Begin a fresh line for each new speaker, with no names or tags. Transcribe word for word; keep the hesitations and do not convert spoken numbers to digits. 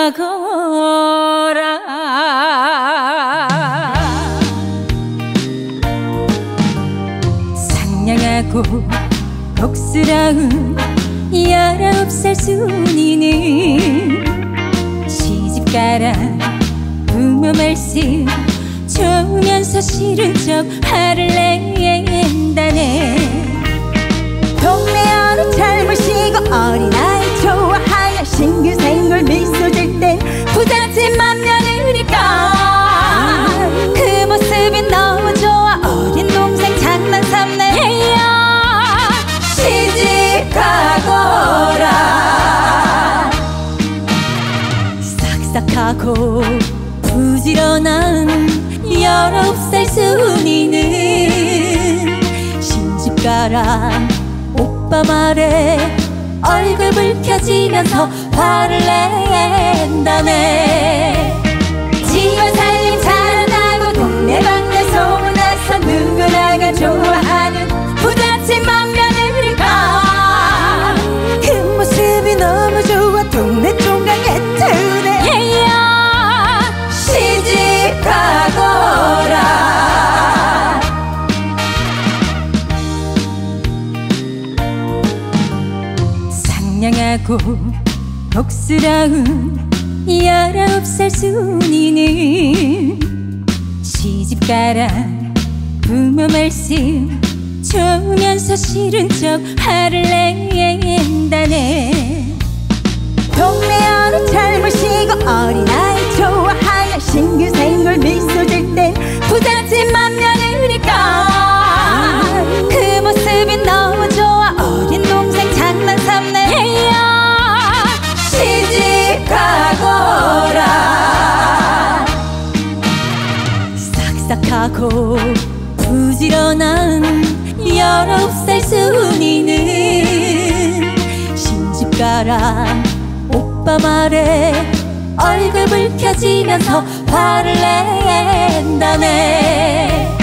가거라. 상냥하고 복스러운 열아홉 살 순이는 시집가라 부모 말씀 좋으면서 싫은 척 화를 낸다네. 동네 어른 젊으시고 어린아이 좋아하여 신규 생물 미소 질 땐 부잣집만 며느리가 그 모습이 너무 좋아 어린 동생 장난 삼네. 해야 시집 가거라. 싹싹하고 부지런한 열아홉 살 순이는 시집가라 오빠 말에 얼굴 붉혀지면서 화를 낸다네. 집안 살림 잘한다고 동네방네 소문나서 누구나가 좋아하는 부잣집만 며느리가 그 모습이 너무 좋아 동네 총각에 트네. 해야 시집 가거라. 상냥하고 복스러운 열아홉 살 순이는 시집가라 부모 말씀 좋으면서 싫은 척 화를 낸다네. 동네 어른 젊으시고 어린아이 좋아하여 신규 생물 미소 질 땐 부잣집만 며느리가 그 모습이 너무 좋아 어린 동생 장난 삼네. 해야 시집 가거라. 싹싹하고 부지런한 열아홉 살 순이는 시집가라 오빠 말에 얼굴 붉혀지면서 화를 낸다네.